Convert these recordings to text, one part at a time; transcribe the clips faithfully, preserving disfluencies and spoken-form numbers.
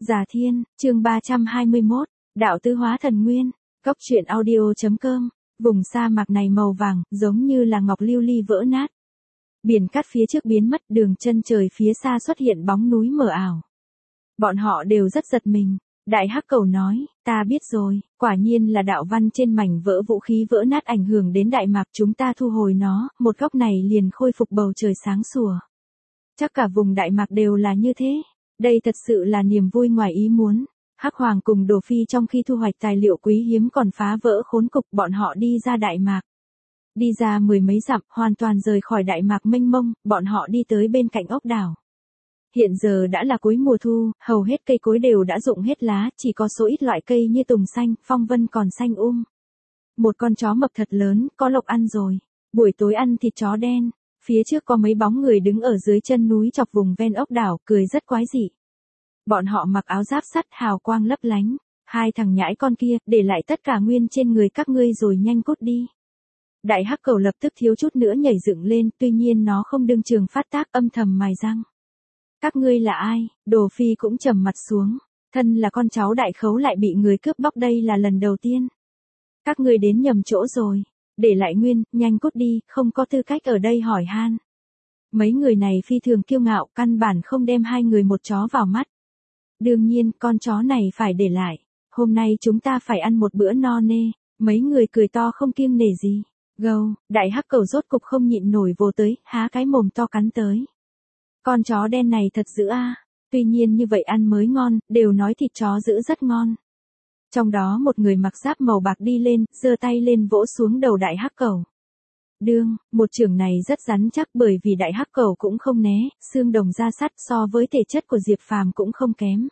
Già Thiên, chương ba trăm hai mươi mốt, Đạo Tứ Hóa Thần Nguyên, Cốc truyện audio.com, vùng sa mạc này màu vàng, giống như là ngọc lưu ly vỡ nát. Biển cát phía trước biến mất, đường chân trời phía xa xuất hiện bóng núi mờ ảo. Bọn họ đều rất giật mình. Đại Hắc Cầu nói, ta biết rồi, quả nhiên là đạo văn trên mảnh vỡ vũ khí vỡ nát ảnh hưởng đến Đại Mạc, chúng ta thu hồi nó, một góc này liền khôi phục bầu trời sáng sủa. Chắc cả vùng Đại Mạc đều là như thế. Đây thật sự là niềm vui ngoài ý muốn. Hắc Hoàng cùng Đồ Phi trong khi thu hoạch tài liệu quý hiếm còn phá vỡ khốn cục, bọn họ đi ra Đại Mạc. Đi ra mười mấy dặm, hoàn toàn rời khỏi Đại Mạc mênh mông, bọn họ đi tới bên cạnh ốc đảo. Hiện giờ đã là cuối mùa thu, hầu hết cây cối đều đã rụng hết lá, chỉ có số ít loại cây như tùng xanh, phong vân còn xanh um. Một con chó mập thật lớn, có lộc ăn rồi. Buổi tối ăn thịt chó đen. Phía trước có mấy bóng người đứng ở dưới chân núi chọc vùng ven ốc đảo, cười rất quái dị. Bọn họ mặc áo giáp sắt hào quang lấp lánh. Hai thằng nhãi con kia, để lại tất cả nguyên trên người các ngươi rồi nhanh cút đi. Đại Hắc Cầu lập tức thiếu chút nữa nhảy dựng lên, tuy nhiên nó không đương trường phát tác, âm thầm mài răng. Các ngươi là ai? Đồ Phi cũng trầm mặt xuống. Thân là con cháu đại khấu lại bị người cướp bóc, đây là lần đầu tiên. Các ngươi đến nhầm chỗ rồi. Để lại nguyên, nhanh cút đi, không có tư cách ở đây hỏi han. Mấy người này phi thường kiêu ngạo, căn bản không đem hai người một chó vào mắt. Đương nhiên, con chó này phải để lại. Hôm nay chúng ta phải ăn một bữa no nê. Mấy người cười to không kiêng nể gì. Gâu, Đại Hắc Cầu rốt cục không nhịn nổi vồ tới, há cái mồm to cắn tới. Con chó đen này thật dữ a. Tuy nhiên như vậy ăn mới ngon, đều nói thịt chó dữ rất ngon. Trong đó một người mặc giáp màu bạc đi lên, giơ tay lên vỗ xuống đầu Đại Hắc Cầu. Đương, một chưởng này rất rắn chắc bởi vì Đại Hắc Cầu cũng không né, xương đồng da sắt so với thể chất của Diệp Phàm cũng không kém.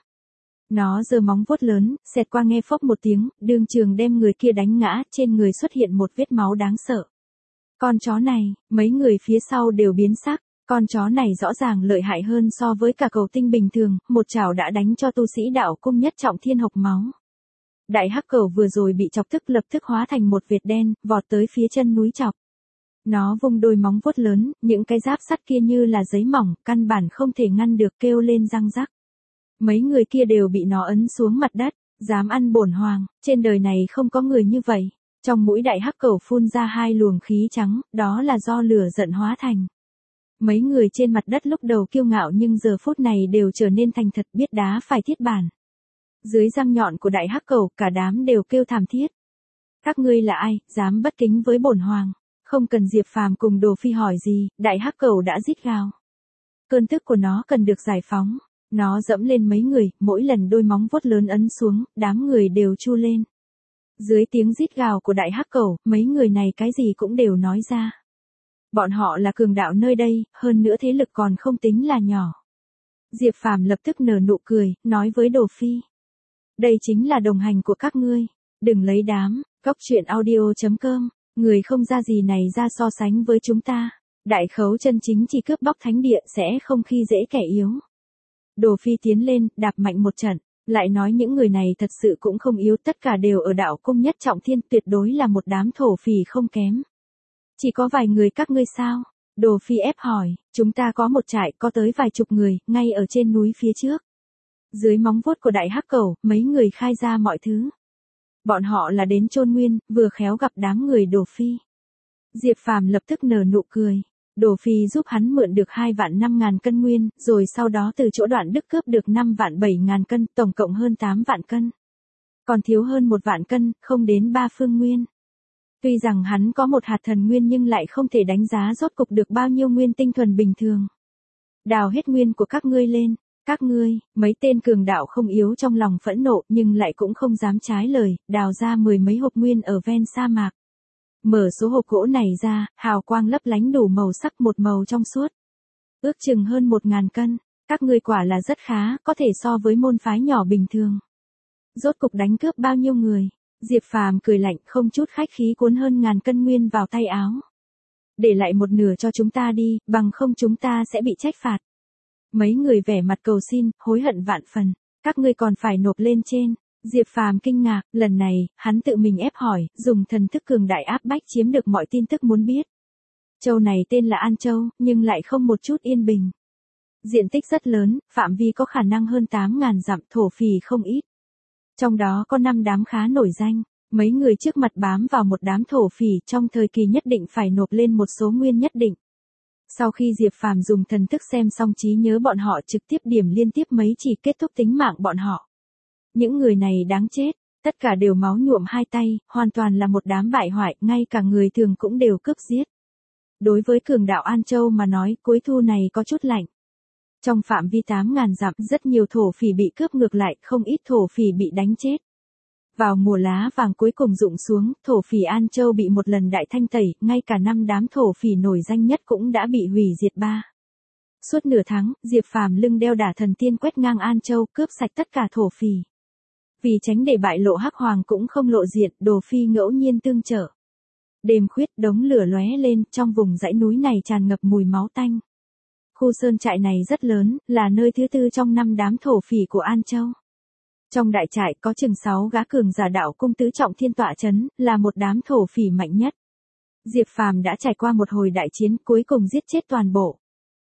Nó giơ móng vuốt lớn, xẹt qua nghe phốc một tiếng, đương trường đem người kia đánh ngã, trên người xuất hiện một vết máu đáng sợ. Con chó này, mấy người phía sau đều biến sắc. Con chó này rõ ràng lợi hại hơn so với cả cầu tinh bình thường, một chảo đã đánh cho tu sĩ đạo cung nhất trọng thiên hộc máu. Đại Hắc Cầu vừa rồi bị chọc tức lập tức hóa thành một vệt đen, vọt tới phía chân núi chọc. Nó vung đôi móng vuốt lớn, những cái giáp sắt kia như là giấy mỏng, căn bản không thể ngăn được, kêu lên răng rắc. Mấy người kia đều bị nó ấn xuống mặt đất, dám ăn bổn hoàng, trên đời này không có người như vậy. Trong mũi Đại Hắc Cầu phun ra hai luồng khí trắng, đó là do lửa giận hóa thành. Mấy người trên mặt đất lúc đầu kiêu ngạo nhưng giờ phút này đều trở nên thành thật, biết đá phải thiết bản. Dưới răng nhọn của Đại Hắc Cầu, cả đám đều kêu thảm thiết. Các ngươi là ai, dám bất kính với bổn hoàng? Không cần Diệp Phàm cùng Đồ Phi hỏi gì, Đại Hắc Cầu đã rít gào. Cơn tức của nó cần được giải phóng. Nó dẫm lên mấy người, mỗi lần đôi móng vuốt lớn ấn xuống, đám người đều chu lên. Dưới tiếng rít gào của Đại Hắc Cầu, mấy người này cái gì cũng đều nói ra. Bọn họ là cường đạo nơi đây, hơn nữa thế lực còn không tính là nhỏ. Diệp Phàm lập tức nở nụ cười, nói với Đồ Phi. Đây chính là đồng hành của các ngươi. Đừng lấy đám, cốc truyện audio.com, người không ra gì này ra so sánh với chúng ta. Đại khấu chân chính chỉ cướp bóc thánh địa sẽ không khi dễ kẻ yếu. Đồ Phi tiến lên, đạp mạnh một trận, lại nói những người này thật sự cũng không yếu, tất cả đều ở đạo cung nhất trọng thiên, tuyệt đối là một đám thổ phỉ không kém. Chỉ có vài người các ngươi sao? Đồ Phi ép hỏi, chúng ta có một trại có tới vài chục người, ngay ở trên núi phía trước. Dưới móng vuốt của Đại Hắc Cầu, mấy người khai ra mọi thứ. Bọn họ là đến chôn nguyên, vừa khéo gặp đám người Đồ Phi. Diệp Phàm lập tức nở nụ cười. Đồ Phi giúp hắn mượn được hai vạn năm ngàn cân nguyên, rồi sau đó từ chỗ Đoạn Đức cướp được năm vạn bảy ngàn cân, tổng cộng hơn tám vạn cân. Còn thiếu hơn một vạn cân, không đến ba phương nguyên. Tuy rằng hắn có một hạt thần nguyên nhưng lại không thể đánh giá rốt cục được bao nhiêu nguyên tinh thuần bình thường. Đào hết nguyên của các ngươi lên, các ngươi, mấy tên cường đạo không yếu trong lòng phẫn nộ nhưng lại cũng không dám trái lời, đào ra mười mấy hộp nguyên ở ven sa mạc. Mở số hộp gỗ này ra, hào quang lấp lánh đủ màu sắc, một màu trong suốt. Ước chừng hơn một ngàn cân, các ngươi quả là rất khá, có thể so với môn phái nhỏ bình thường. Rốt cục đánh cướp bao nhiêu người? Diệp Phàm cười lạnh, không chút khách khí cuốn hơn ngàn cân nguyên vào tay áo. Để lại một nửa cho chúng ta đi, bằng không chúng ta sẽ bị trách phạt. Mấy người vẻ mặt cầu xin, hối hận vạn phần, các ngươi còn phải nộp lên trên. Diệp Phàm kinh ngạc, lần này, hắn tự mình ép hỏi, dùng thần thức cường đại áp bách chiếm được mọi tin tức muốn biết. Châu này tên là An Châu, nhưng lại không một chút yên bình. Diện tích rất lớn, phạm vi có khả năng hơn tám nghìn dặm, thổ phỉ không ít. Trong đó có năm đám khá nổi danh, mấy người trước mặt bám vào một đám thổ phỉ trong thời kỳ nhất định phải nộp lên một số nguyên nhất định. Sau khi Diệp Phàm dùng thần thức xem xong trí nhớ bọn họ trực tiếp điểm liên tiếp mấy chỉ kết thúc tính mạng bọn họ. Những người này đáng chết, tất cả đều máu nhuộm hai tay, hoàn toàn là một đám bại hoại, ngay cả người thường cũng đều cướp giết. Đối với cường đạo An Châu mà nói, cuối thu này có chút lạnh. Trong phạm vi tám nghìn dặm, rất nhiều thổ phỉ bị cướp ngược lại, không ít thổ phỉ bị đánh chết. Vào mùa lá vàng cuối cùng rụng xuống, thổ phỉ An Châu bị một lần đại thanh tẩy, ngay cả năm đám thổ phỉ nổi danh nhất cũng đã bị hủy diệt ba. Suốt nửa tháng, Diệp Phàm lưng đeo đả thần tiên quét ngang An Châu, cướp sạch tất cả thổ phỉ. Vì tránh để bại lộ, Hắc Hoàng cũng không lộ diện, Đồ Phi ngẫu nhiên tương trợ. Đêm khuyết, đống lửa lóe lên, trong vùng dãy núi này tràn ngập mùi máu tanh. Khu sơn trại này rất lớn, là nơi thứ tư trong năm đám thổ phỉ của An Châu. Trong đại trại có chừng sáu gã cường giả đạo cung tứ trọng thiên tọa chấn, là một đám thổ phỉ mạnh nhất. Diệp Phàm đã trải qua một hồi đại chiến, cuối cùng giết chết toàn bộ.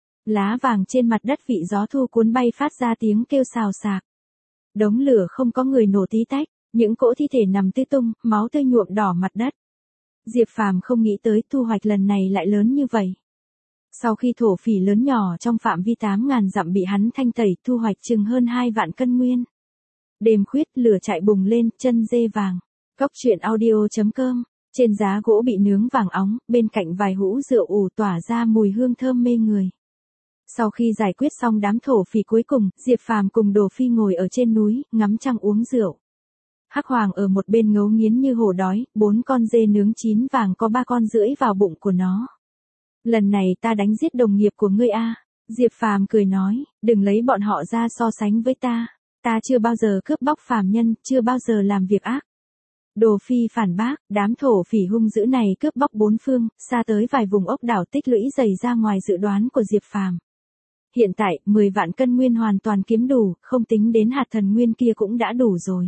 Lá vàng trên mặt đất vị gió thu cuốn bay phát ra tiếng kêu xào xạc. Đống lửa không có người nổ tí tách, những cỗ thi thể nằm tươi tung, máu tươi nhuộm đỏ mặt đất. Diệp Phàm không nghĩ tới thu hoạch lần này lại lớn như vậy. Sau khi thổ phỉ lớn nhỏ trong phạm vi tám nghìn dặm bị hắn thanh tẩy, thu hoạch chừng hơn hai vạn cân nguyên. Đêm khuyết, lửa chạy bùng lên, chân dê vàng. Cóc truyện audio chấm com. Trên giá gỗ bị nướng vàng óng, bên cạnh vài hũ rượu ủ tỏa ra mùi hương thơm mê người. Sau khi giải quyết xong đám thổ phỉ cuối cùng, Diệp Phàm cùng Đồ Phi ngồi ở trên núi, ngắm trăng uống rượu. Hắc Hoàng ở một bên ngấu nghiến như hổ đói, bốn con dê nướng chín vàng có ba con rưỡi vào bụng của nó. Lần này ta đánh giết đồng nghiệp của ngươi a. Diệp Phàm cười nói, đừng lấy bọn họ ra so sánh với ta. Ta chưa bao giờ cướp bóc phàm nhân, chưa bao giờ làm việc ác. Đồ Phi phản bác, đám thổ phỉ hung dữ này cướp bóc bốn phương, xa tới vài vùng ốc đảo tích lũy dày ra ngoài dự đoán của Diệp Phàm. Hiện tại, mười vạn cân nguyên hoàn toàn kiếm đủ, không tính đến hạt thần nguyên kia cũng đã đủ rồi.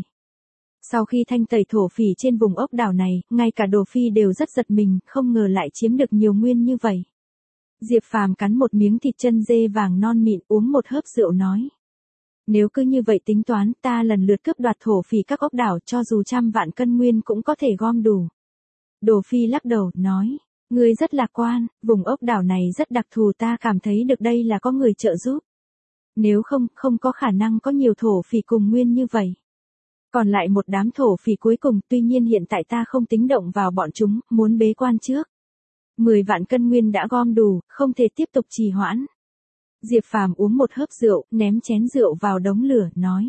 Sau khi thanh tẩy thổ phỉ trên vùng ốc đảo này, ngay cả Đồ Phi đều rất giật mình, không ngờ lại chiếm được nhiều nguyên như vậy. Diệp Phàm cắn một miếng thịt chân dê vàng non mịn, uống một hớp rượu nói. Nếu cứ như vậy tính toán, ta lần lượt cướp đoạt thổ phỉ các ốc đảo, cho dù trăm vạn cân nguyên cũng có thể gom đủ. Đồ Phi lắc đầu, nói, ngươi rất lạc quan, vùng ốc đảo này rất đặc thù, ta cảm thấy được đây là có người trợ giúp. Nếu không, không có khả năng có nhiều thổ phỉ cùng nguyên như vậy. Còn lại một đám thổ phỉ cuối cùng, tuy nhiên hiện tại ta không tính động vào bọn chúng, muốn bế quan trước. mười vạn cân nguyên đã gom đủ, không thể tiếp tục trì hoãn. Diệp Phàm uống một hớp rượu, ném chén rượu vào đống lửa, nói.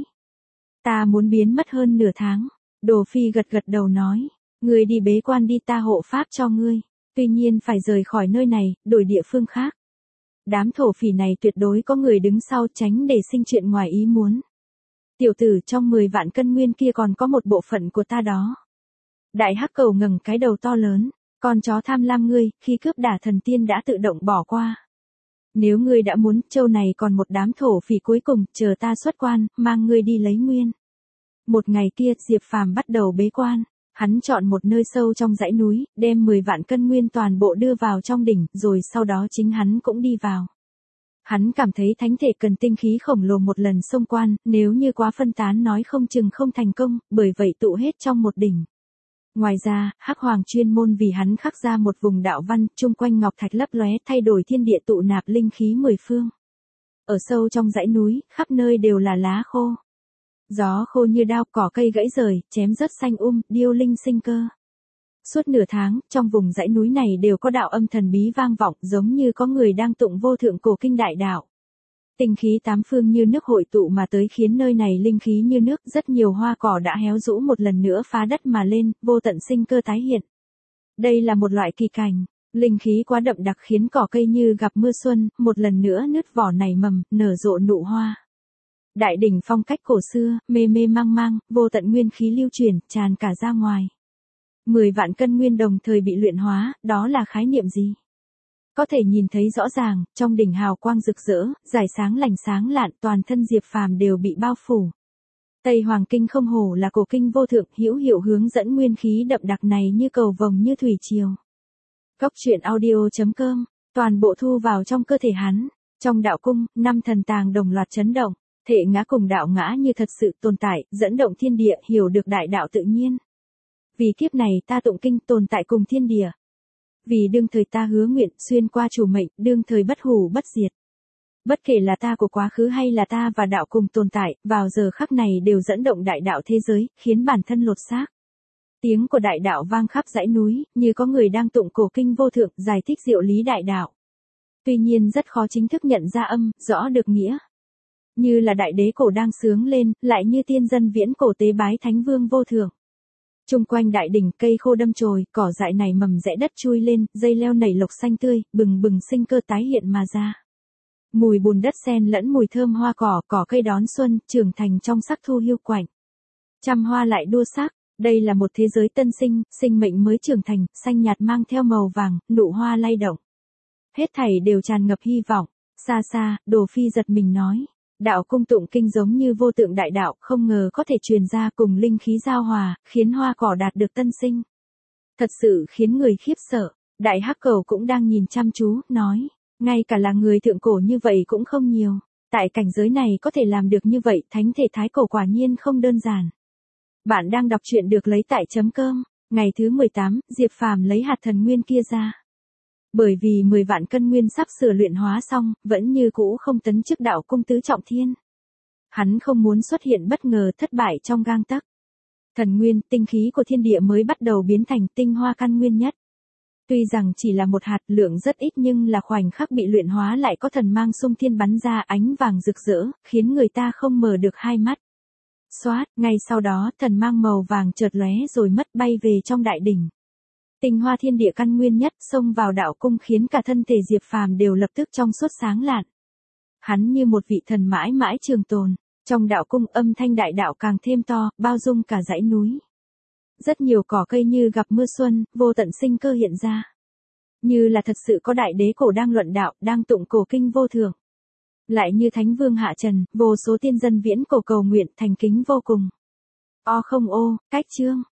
Ta muốn biến mất hơn nửa tháng. Đồ Phi gật gật đầu nói. Ngươi đi bế quan đi, ta hộ pháp cho ngươi. Tuy nhiên phải rời khỏi nơi này, đổi địa phương khác. Đám thổ phỉ này tuyệt đối có người đứng sau, tránh để sinh chuyện ngoài ý muốn. Tiểu tử, trong mười vạn cân nguyên kia còn có một bộ phận của ta đó. Đại hắc cầu ngẩng cái đầu to lớn. Con chó tham lam ngươi, khi cướp đả thần tiên đã tự động bỏ qua. Nếu ngươi đã muốn, châu này còn một đám thổ phỉ cuối cùng, chờ ta xuất quan, mang ngươi đi lấy nguyên. Một ngày kia, Diệp Phàm bắt đầu bế quan. Hắn chọn một nơi sâu trong dãy núi, đem mười vạn cân nguyên toàn bộ đưa vào trong đỉnh, rồi sau đó chính hắn cũng đi vào. Hắn cảm thấy thánh thể cần tinh khí khổng lồ một lần xông quan, nếu như quá phân tán nói không chừng không thành công, bởi vậy tụ hết trong một đỉnh. Ngoài ra, Hắc Hoàng chuyên môn vì hắn khắc ra một vùng đạo văn, chung quanh ngọc thạch lấp lóe, thay đổi thiên địa tụ nạp linh khí mười phương. Ở sâu trong dãy núi, khắp nơi đều là lá khô. Gió khô như đao, cỏ cây gãy rời, chém rớt xanh um, điêu linh sinh cơ. Suốt nửa tháng, trong vùng dãy núi này đều có đạo âm thần bí vang vọng, giống như có người đang tụng vô thượng cổ kinh đại đạo. Tinh khí tám phương như nước hội tụ mà tới, khiến nơi này linh khí như nước, rất nhiều hoa cỏ đã héo rũ một lần nữa phá đất mà lên, vô tận sinh cơ tái hiện. Đây là một loại kỳ cảnh, linh khí quá đậm đặc khiến cỏ cây như gặp mưa xuân, một lần nữa nứt vỏ nảy mầm, nở rộ nụ hoa. Đại đỉnh phong cách cổ xưa, mê mê mang mang, vô tận nguyên khí lưu chuyển, tràn cả ra ngoài. Mười vạn cân nguyên đồng thời bị luyện hóa, đó là khái niệm gì? Có thể nhìn thấy rõ ràng, trong đỉnh hào quang rực rỡ, rải sáng lành sáng lạn, toàn thân Diệp Phàm đều bị bao phủ. Tây Hoàng Kinh không hổ là cổ kinh vô thượng, hữu hiệu hướng dẫn nguyên khí đậm đặc này như cầu vồng như thủy triều. Cóc truyện audio chấm com, toàn bộ thu vào trong cơ thể hắn. Trong đạo cung, năm thần tàng đồng loạt chấn động, thệ ngã cùng đạo ngã như thật sự tồn tại, dẫn động thiên địa, hiểu được đại đạo tự nhiên. Vì kiếp này ta tụng kinh tồn tại cùng thiên địa. Vì đương thời ta hứa nguyện xuyên qua chủ mệnh, đương thời bất hủ bất diệt. Bất kể là ta của quá khứ hay là ta và đạo cùng tồn tại, vào giờ khắc này đều dẫn động đại đạo thế giới, khiến bản thân lột xác. Tiếng của đại đạo vang khắp dãy núi, như có người đang tụng cổ kinh vô thượng, giải thích diệu lý đại đạo. Tuy nhiên rất khó chính thức nhận ra âm, rõ được nghĩa. Như là đại đế cổ đang sướng lên, lại như tiên dân viễn cổ tế bái thánh vương vô thượng. Trung quanh đại đỉnh cây khô đâm chồi, cỏ dại nảy mầm rẽ đất chui lên, dây leo nảy lộc xanh tươi, bừng bừng sinh cơ tái hiện mà ra. Mùi bùn đất xen lẫn mùi thơm hoa cỏ, cỏ cây đón xuân, trưởng thành trong sắc thu hiu quạnh. Trăm hoa lại đua sắc, đây là một thế giới tân sinh, sinh mệnh mới trưởng thành, xanh nhạt mang theo màu vàng, nụ hoa lay động. Hết thảy đều tràn ngập hy vọng. Xa xa, Đồ Phi giật mình nói. Đạo cung tụng kinh giống như vô tượng đại đạo, không ngờ có thể truyền ra cùng linh khí giao hòa, khiến hoa cỏ đạt được tân sinh. Thật sự khiến người khiếp sợ. Đại Hắc Cầu cũng đang nhìn chăm chú, nói. Ngay cả là người thượng cổ như vậy cũng không nhiều. Tại cảnh giới này có thể làm được như vậy, thánh thể thái cổ quả nhiên không đơn giản. Bạn đang đọc truyện được lấy tại chấm cơm. Ngày thứ mười tám, Diệp Phàm lấy hạt thần nguyên kia ra. Bởi vì mười vạn cân nguyên sắp sửa luyện hóa xong, vẫn như cũ không tấn chức đạo cung tứ trọng thiên. Hắn không muốn xuất hiện bất ngờ thất bại trong gang tấc. Thần nguyên, tinh khí của thiên địa mới bắt đầu biến thành tinh hoa căn nguyên nhất. Tuy rằng chỉ là một hạt lượng rất ít nhưng là khoảnh khắc bị luyện hóa lại có thần mang xung thiên bắn ra ánh vàng rực rỡ, khiến người ta không mở được hai mắt. Xoát, ngay sau đó thần mang màu vàng chợt lóe rồi mất bay về trong đại đỉnh. Tinh hoa thiên địa căn nguyên nhất xông vào đạo cung khiến cả thân thể Diệp Phàm đều lập tức trong suốt sáng lạn. Hắn như một vị thần mãi mãi trường tồn. Trong đạo cung âm thanh đại đạo càng thêm to, bao dung cả dãy núi. Rất nhiều cỏ cây như gặp mưa xuân, vô tận sinh cơ hiện ra. Như là thật sự có đại đế cổ đang luận đạo, đang tụng cổ kinh vô thượng. Lại như thánh vương hạ trần, vô số tiên dân viễn cổ cầu nguyện thành kính vô cùng. O không ô, cách chương.